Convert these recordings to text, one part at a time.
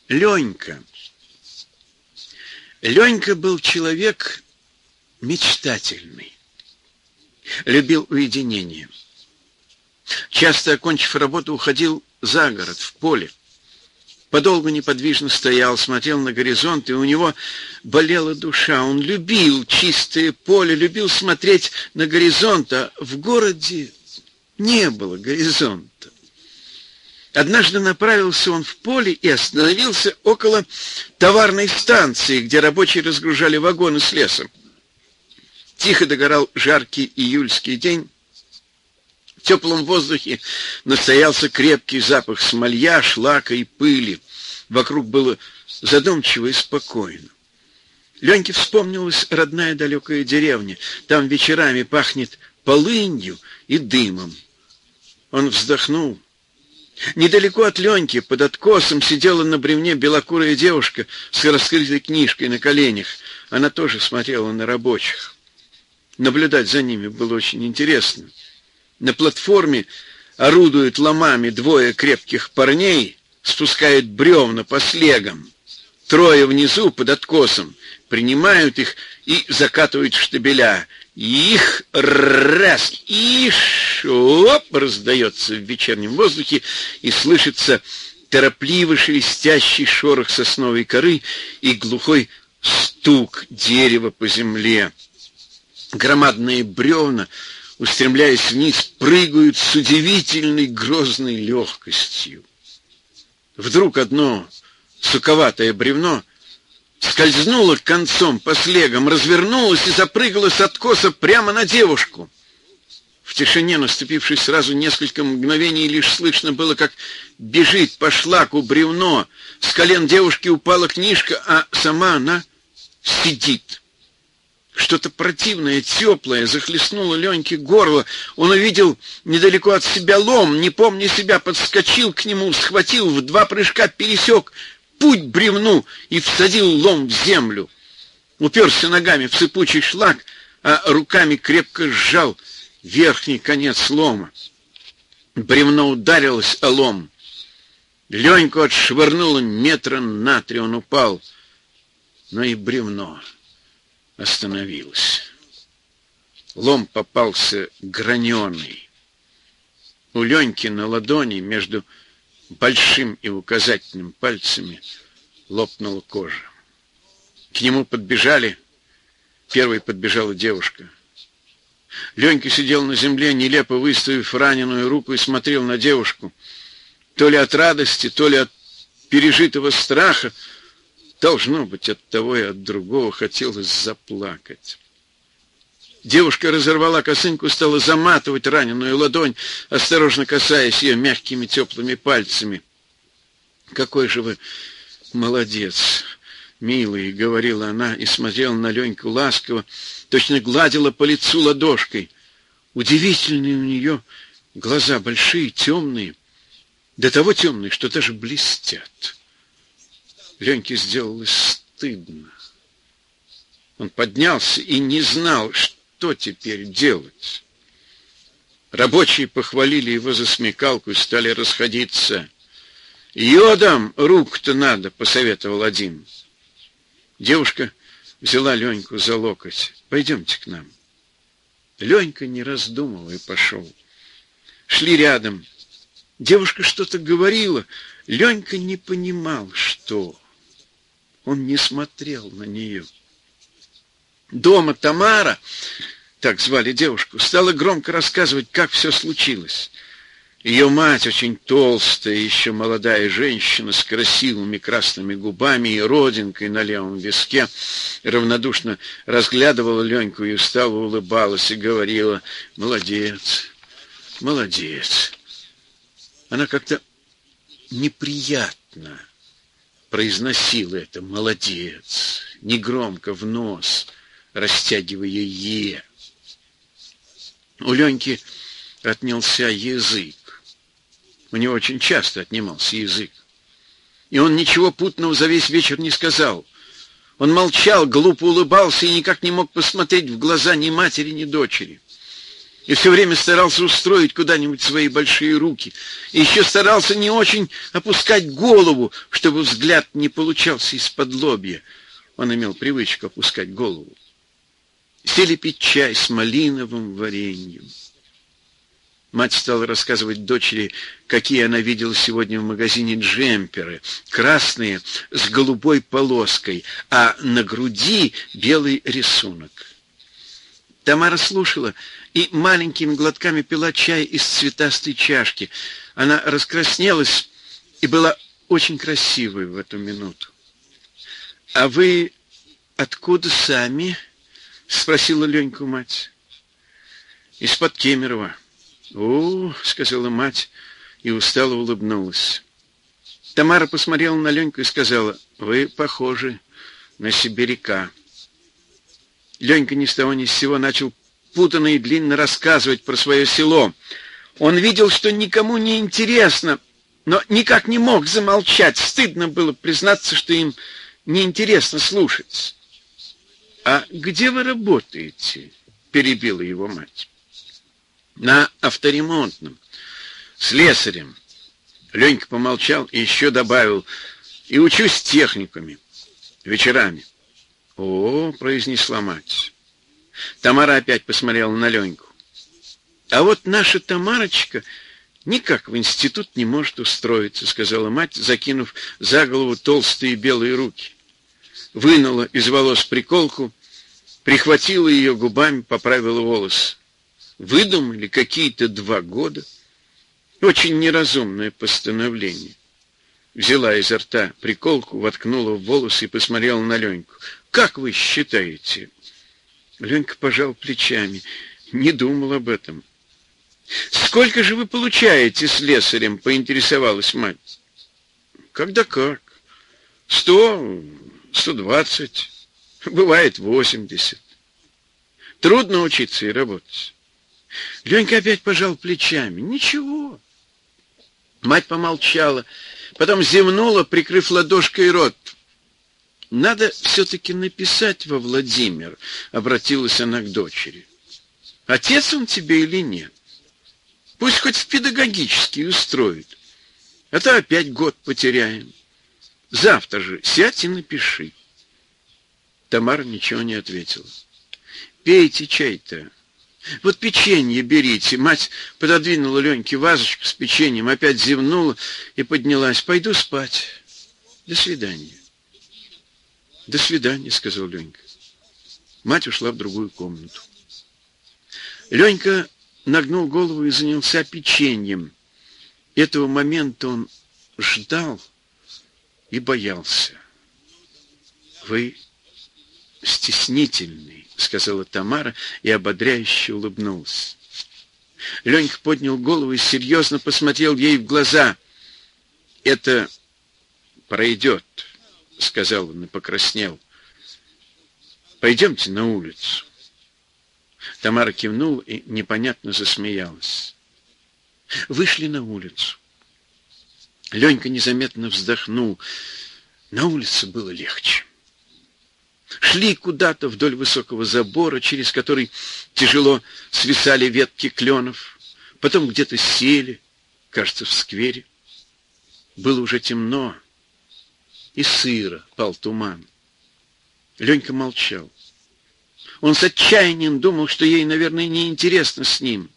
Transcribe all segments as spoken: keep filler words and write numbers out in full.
Ленька. Ленька был человек мечтательный, любил уединение. Часто, окончив работу, уходил за город, в поле. Подолгу неподвижно стоял, смотрел на горизонт, и у него болела душа. Он любил чистое поле, любил смотреть на горизонт, а в городе не было горизонта. Однажды направился он в поле и остановился около товарной станции, где рабочие разгружали вагоны с лесом. Тихо догорал жаркий июльский день. В теплом воздухе настоялся крепкий запах смолья, шлака и пыли. Вокруг было задумчиво и спокойно. Леньке вспомнилась родная далекая деревня. Там вечерами пахнет полынью и дымом. Он вздохнул. Недалеко от Леньки, под откосом, сидела на бревне белокурая девушка с раскрытой книжкой на коленях. Она тоже смотрела на рабочих. Наблюдать за ними было очень интересно. На платформе орудуют ломами двое крепких парней, спускают бревна по слегам. Трое внизу, под откосом, принимают их и закатывают в штабеля. Их раз, иш, оп, раздается в вечернем воздухе, и слышится торопливо шелестящий шорох сосновой коры и глухой стук дерева по земле. Громадные бревна, устремляясь вниз, прыгают с удивительной грозной легкостью. Вдруг одно суковатое бревно скользнуло концом по слегам, развернулось и запрыгало с откоса прямо на девушку. В тишине, наступившей сразу несколько мгновений, лишь слышно было, как бежит по шлаку бревно. С колен девушки упала книжка, а сама она сидит. Что-то противное, теплое захлестнуло Леньке горло. Он увидел недалеко от себя лом, не помня себя, подскочил к нему, схватил, в два прыжка пересек путь бревну и всадил лом в землю. Уперся ногами в сыпучий шлак, а руками крепко сжал верхний конец лома. Бревно ударилось о лом. Леньку отшвырнуло метра на три, он упал, но и бревно остановилось. Лом попался граненый. У Леньки на ладони между большим и указательным пальцами лопнула кожа. К нему подбежали. Первой подбежала девушка. Ленька сидел на земле, нелепо выставив раненую руку, и смотрел на девушку. То ли от радости, то ли от пережитого страха, должно быть, от того и от другого хотелось заплакать. Девушка разорвала косынку, стала заматывать раненую ладонь, осторожно касаясь ее мягкими теплыми пальцами. «Какой же вы молодец, милый!» — говорила она и смотрела на Леньку ласково, точно гладила по лицу ладошкой. Удивительные у нее глаза, большие, темные, до того темные, что даже блестят. Леньке сделалось стыдно. Он поднялся и не знал, что теперь делать. Рабочие похвалили его за смекалку и стали расходиться. «Йодом руку-то надо», — посоветовал один. Девушка взяла Леньку за локоть. «Пойдемте к нам». Ленька, не раздумывая, пошел. Шли рядом. Девушка что-то говорила. Ленька не понимал, что. Он не смотрел на нее. Дома Тамара, так звали девушку, стала громко рассказывать, как все случилось. Ее мать, очень толстая, еще молодая женщина с красивыми красными губами и родинкой на левом виске, равнодушно разглядывала Леньку и устало улыбалась и говорила: «Молодец, молодец». Она как-то неприятно произносила это «молодец», негромко в нос, растягивая «е». У Леньки отнялся язык. У него очень часто отнимался язык. И он ничего путного за весь вечер не сказал. Он молчал, глупо улыбался и никак не мог посмотреть в глаза ни матери, ни дочери. И все время старался устроить куда-нибудь свои большие руки. И еще старался не очень опускать голову, чтобы взгляд не получался из-под лобья. Он имел привычку опускать голову. Сели пить чай с малиновым вареньем. Мать стала рассказывать дочери, какие она видела сегодня в магазине джемперы. Красные с голубой полоской, а на груди белый рисунок. Тамара слушала и маленькими глотками пила чай из цветастой чашки. Она раскраснелась и была очень красивой в эту минуту. — А вы откуда сами? — спросила Леньку мать. — Из-под Кемерово. — О, — сказала мать и устало улыбнулась. Тамара посмотрела на Леньку и сказала: — Вы похожи на сибиряка. Ленька ни с того ни с сего начал путанно и длинно рассказывать про свое село. Он видел, что никому не интересно, но никак не мог замолчать. Стыдно было признаться, что им неинтересно слушать. — А где вы работаете? — перебила его мать. — На авторемонтном, слесарем. Ленька помолчал и еще добавил: — И учусь техниками, вечерами. — О, — произнесла мать. Тамара опять посмотрела на Леньку. — А вот наша Тамарочка никак в институт не может устроиться, — сказала мать, закинув за голову толстые белые руки. Вынула из волос приколку, прихватила ее губами, поправила волосы. Выдумали какие-то два года. Очень неразумное постановление. Взяла изо рта приколку, воткнула в волосы и посмотрела на Леньку. — Как вы считаете? Ленька пожал плечами. Не думал об этом. — Сколько же вы получаете слесарем? — поинтересовалась мать. — Когда как. Сто, сто двадцать, бывает восемьдесят. Трудно учиться и работать. Ленька опять пожал плечами. Ничего. Мать помолчала, потом зевнула, прикрыв ладошкой рот. — Надо все-таки написать во Владимир, — обратилась она к дочери. — Отец он тебе или нет? Пусть хоть в педагогический устроит, а то опять год потеряем. Завтра же сядь и напиши. Тамара ничего не ответила. — Пейте чай-то. Вот печенье берите. Мать пододвинула Леньке вазочку с печеньем, опять зевнула и поднялась. — Пойду спать. До свидания. — До свидания, — сказал Ленька. Мать ушла в другую комнату. Ленька нагнул голову и занялся печеньем. Этого момента он ждал и боялся. — Вы стеснительный, — сказала Тамара и ободряюще улыбнулась. Ленька поднял голову и серьезно посмотрел ей в глаза. — Это пройдет, — сказал он и покраснел. — Пойдемте на улицу. Тамара кивнула и непонятно засмеялась. Вышли на улицу. Ленька незаметно вздохнул. На улице было легче. Шли куда-то вдоль высокого забора, через который тяжело свисали ветки кленов. Потом где-то сели, кажется, в сквере. Было уже темно, и сыро пал туман. Ленька молчал. Он с отчаянием думал, что ей, наверное, неинтересно с ним.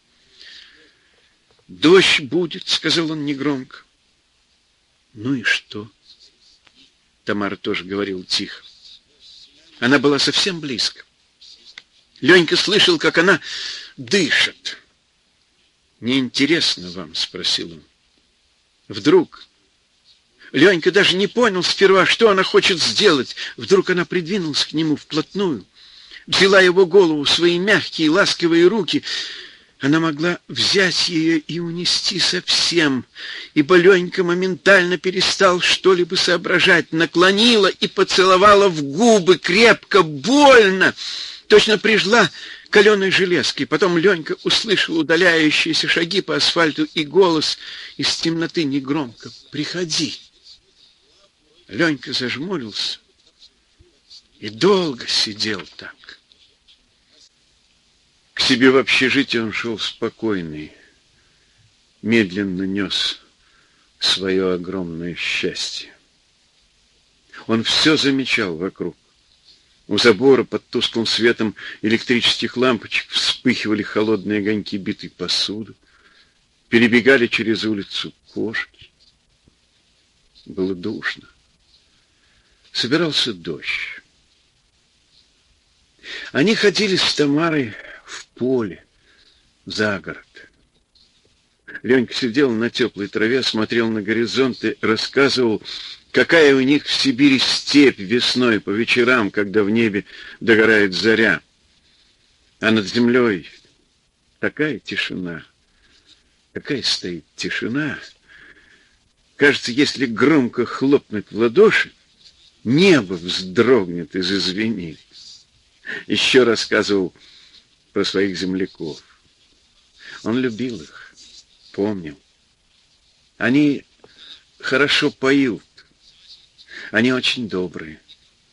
«Дождь будет», — сказал он негромко. «Ну и что?» Тамара тоже говорила тихо. Она была совсем близко. Ленька слышал, как она дышит. «Неинтересно вам?» — спросил он. Вдруг... Ленька даже не понял сперва, что она хочет сделать. Вдруг она придвинулась к нему вплотную, взяла его голову в свои мягкие, ласковые руки. Она могла взять ее и унести совсем, ибо Ленька моментально перестал что-либо соображать, наклонила и поцеловала в губы крепко, больно, точно прижала каленой железкой. Потом Ленька услышал удаляющиеся шаги по асфальту и голос из темноты негромко: «Приходи». Ленька зажмурился и долго сидел так. К себе в общежитие он шел спокойный, медленно нес свое огромное счастье. Он все замечал вокруг. У забора под тусклым светом электрических лампочек вспыхивали холодные огоньки битой посуды, перебегали через улицу кошки. Было душно. Собирался дождь. Они ходили с Тамарой в поле, за город. Ленька сидел на теплой траве, смотрел на горизонт и рассказывал, какая у них в Сибири степь весной по вечерам, когда в небе догорает заря. А над землей такая тишина, какая стоит тишина. Кажется, если громко хлопнуть в ладоши, небо вздрогнет и зазвенит. Еще рассказывал про своих земляков. Он любил их, помнил. Они хорошо поют. Они очень добрые.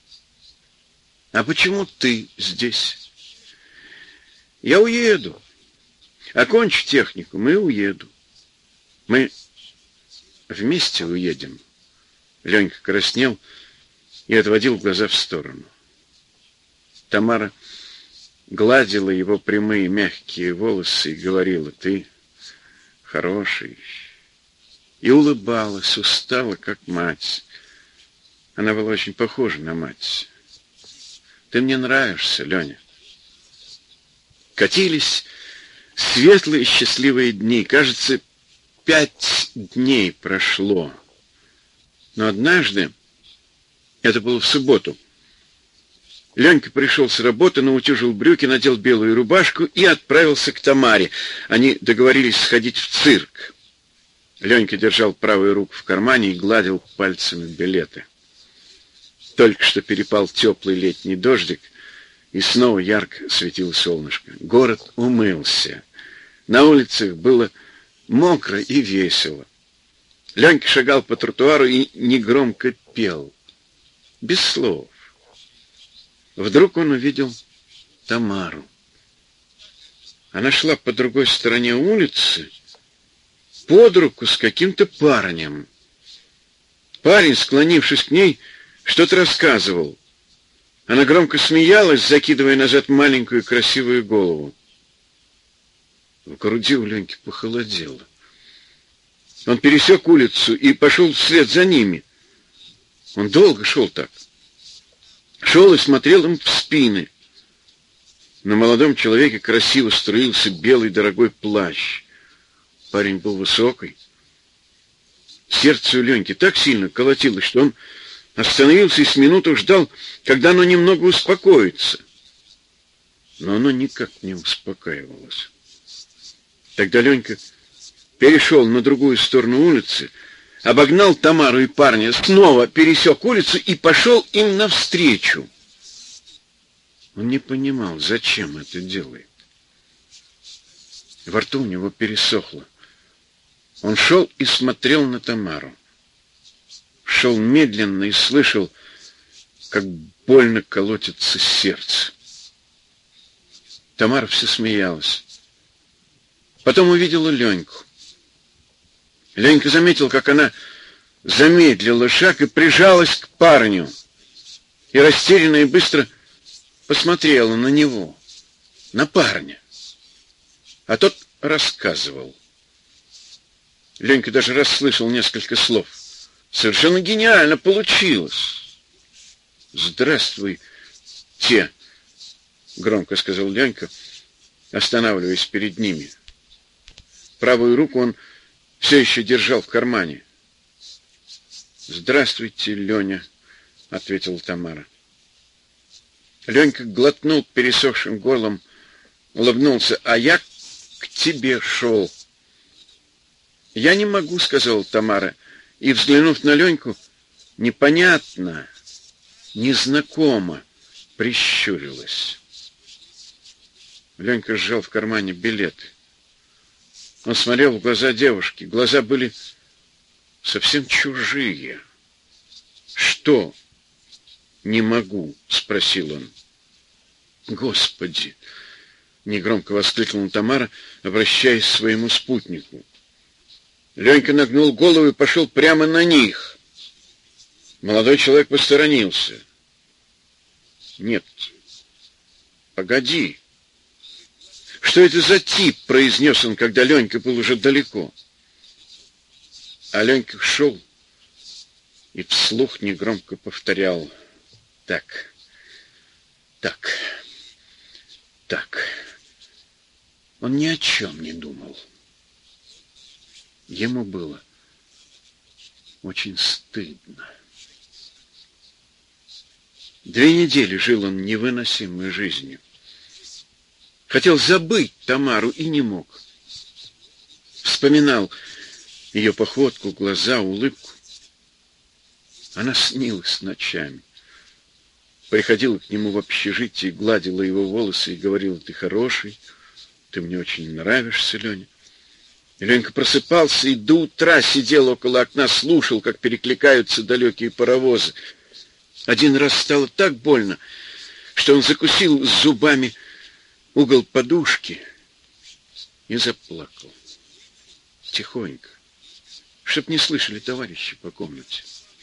А почему ты здесь? Я уеду. Окончу техникум и уеду. Мы вместе уедем. Ленька краснел и отводил глаза в сторону. Тамара гладила его прямые мягкие волосы и говорила: ты хороший. И улыбалась, устала, как мать. Она была очень похожа на мать. Ты мне нравишься, Леня. Катились светлые счастливые дни. Кажется, пять дней прошло. Но однажды, это было в субботу, Ленька пришел с работы, наутюжил брюки, надел белую рубашку и отправился к Тамаре. Они договорились сходить в цирк. Ленька держал правую руку в кармане и гладил пальцами билеты. Только что перепал теплый летний дождик, и снова ярко светило солнышко. Город умылся. На улицах было мокро и весело. Ленька шагал по тротуару и негромко пел, без слов. Вдруг он увидел Тамару. Она шла по другой стороне улицы под руку с каким-то парнем. Парень, склонившись к ней, что-то рассказывал. Она громко смеялась, закидывая назад маленькую красивую голову. В груди у Леньки похолодело. Он пересек улицу и пошел вслед за ними. Он долго шел так. Шел и смотрел им в спины. На молодом человеке красиво струился белый дорогой плащ. Парень был высокий. Сердце у Леньки так сильно колотилось, что он остановился и с минуту ждал, когда оно немного успокоится. Но оно никак не успокаивалось. Тогда Ленька перешел на другую сторону улицы, обогнал Тамару и парня, снова пересек улицу и пошел им навстречу. Он не понимал, зачем это делает. Во рту у него пересохло. Он шел и смотрел на Тамару. Шел медленно и слышал, как больно колотится сердце. Тамара все смеялась. Потом увидела Леньку. Ленька заметил, как она замедлила шаг и прижалась к парню. И растерянно и быстро посмотрела на него, на парня. А тот рассказывал. Ленька даже расслышал несколько слов. Совершенно гениально получилось. «Здравствуй, те», — громко сказал Ленька, останавливаясь перед ними. Правую руку он все еще держал в кармане. «Здравствуйте, Леня», — ответила Тамара. Ленька глотнул пересохшим горлом, улыбнулся. «А я к тебе шел». «Я не могу», — сказала Тамара, и, взглянув на Леньку, непонятно, незнакомо прищурилась. Ленька сжал в кармане билеты. Он смотрел в глаза девушки. Глаза были совсем чужие. «Что? Не могу», — спросил он. «Господи, негромко воскликнула Тамара, обращаясь к своему спутнику. Ленька нагнул голову и пошел прямо на них. Молодой человек посторонился. «Нет, погоди. Что это за тип?» — произнес он, когда Ленька был уже далеко. А Ленька шел и вслух негромко повторял: «Так, так, так». Он ни о чем не думал. Ему было очень стыдно. Две недели жил он невыносимой жизнью. Хотел забыть Тамару и не мог. Вспоминал ее походку, глаза, улыбку. Она снилась ночами. Приходила к нему в общежитие, гладила его волосы и говорила: «Ты хороший, ты мне очень нравишься, Леня». И Ленька просыпался и до утра сидел около окна, слушал, как перекликаются далекие паровозы. Один раз стало так больно, что он закусил зубами угол подушки и заплакал. Тихонько, чтоб не слышали товарищи по комнате.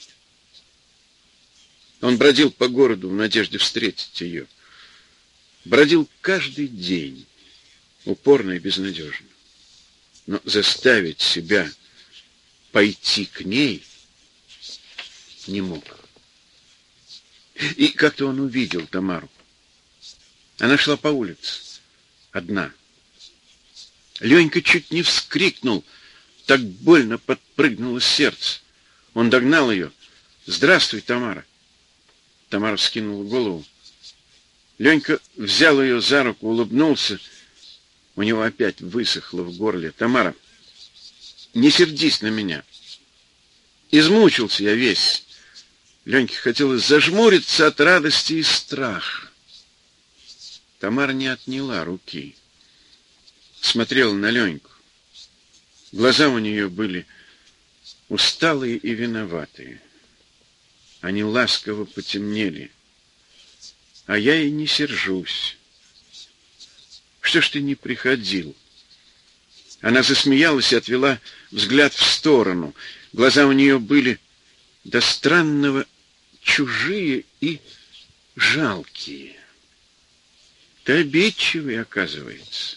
Он бродил по городу в надежде встретить ее. Бродил каждый день, упорно и безнадежно. Но заставить себя пойти к ней не мог. И как-то он увидел Тамару. Она шла по улице, одна. Ленька чуть не вскрикнул, так больно подпрыгнуло сердце. Он догнал ее. «Здравствуй, Тамара». Тамара вскинула голову. Ленька взял ее за руку, улыбнулся. У него опять высохло в горле. «Тамара, не сердись на меня. Измучился я весь». Леньке хотелось зажмуриться от радости и страха. Тамара не отняла руки. Смотрела на Леньку. Глаза у нее были усталые и виноватые. Они ласково потемнели. А я и не сержусь. Что ж ты не приходил? Она засмеялась и отвела взгляд в сторону. Глаза у нее были до странного чужие и жалкие. Ты обидчивый, оказывается.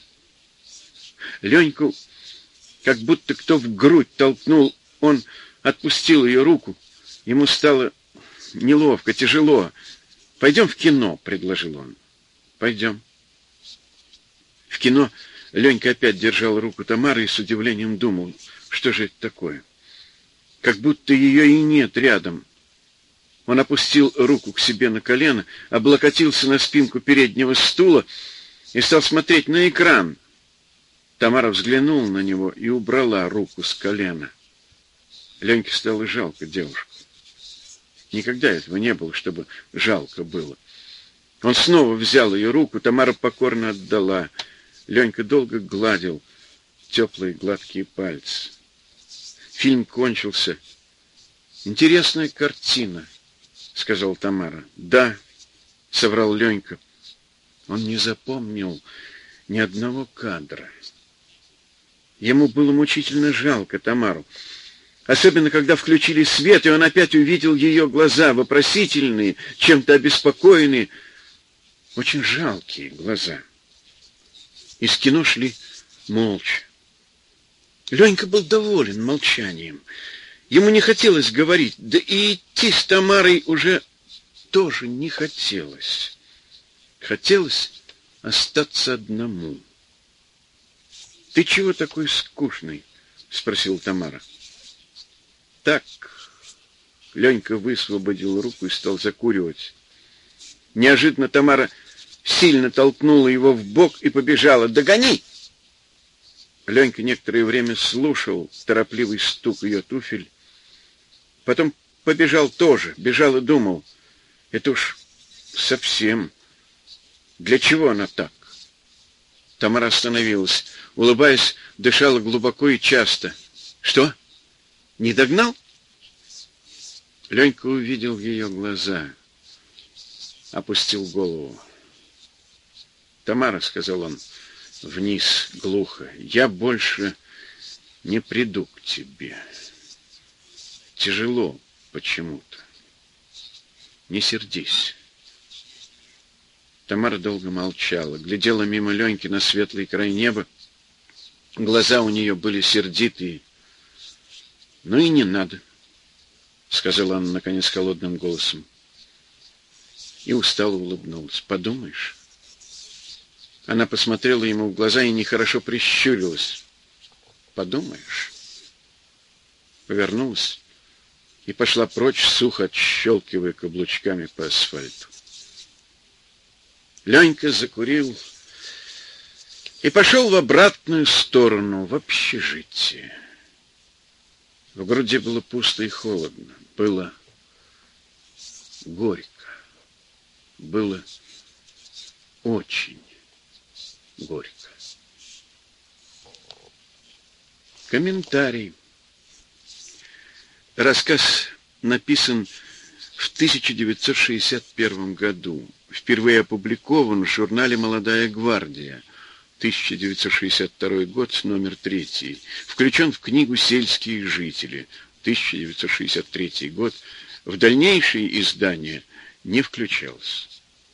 Леньку как будто кто в грудь толкнул. Он отпустил ее руку. Ему стало неловко, тяжело. «Пойдем в кино», — предложил он. «Пойдем». В кино Ленька опять держал руку Тамары и с удивлением думал, что же это такое. Как будто ее и нет рядом. Он опустил руку к себе на колено, облокотился на спинку переднего стула и стал смотреть на экран. Тамара взглянула на него и убрала руку с колена. Леньке стало жалко девушку. Никогда этого не было, чтобы жалко было. Он снова взял ее руку, Тамара покорно отдала. Ленька долго гладил теплые гладкие пальцы. Фильм кончился. «Интересная картина», — сказала Тамара. «Да», — соврал Ленька. Он не запомнил ни одного кадра. Ему было мучительно жалко Тамару. Особенно, когда включили свет, и он опять увидел ее глаза, вопросительные, чем-то обеспокоенные. Очень жалкие глаза. Из кино шли молча. Ленька был доволен молчанием. Ему не хотелось говорить, да и идти с Тамарой уже тоже не хотелось. Хотелось остаться одному. «Ты чего такой скучный?» — спросила Тамара. «Так». Ленька высвободил руку и стал закуривать. Неожиданно Тамара сильно толкнула его в бок и побежала. «Догони!» Ленька некоторое время слушал торопливый стук ее туфель. Потом побежал тоже, бежал и думал. Это уж совсем. Для чего она так? Тамара остановилась. Улыбаясь, дышала глубоко и часто. «Что? Не догнал?» Ленька увидел ее глаза. Опустил голову. «Тамара», — сказал он вниз глухо, — «я больше не приду к тебе. Тяжело почему-то. Не сердись». Тамара долго молчала, глядела мимо Леньки на светлый край неба. Глаза у нее были сердитые. «Ну и не надо», — сказала она, наконец, холодным голосом. И устало улыбнулась. «Подумаешь». Она посмотрела ему в глаза и нехорошо прищурилась. «Подумаешь». Повернулась и пошла прочь, сухо отщелкивая каблучками по асфальту. Ленька закурил и пошел в обратную сторону, в общежитие. В груди было пусто и холодно, было горько, было очень горько. Комментарий. Рассказ написан в тысяча девятьсот шестьдесят первом году. Впервые опубликован в журнале «Молодая гвардия», тысяча девятьсот шестьдесят второй год, номер третий. Включен в книгу «Сельские жители», тысяча девятьсот шестьдесят третий год. В дальнейшие издания не включался.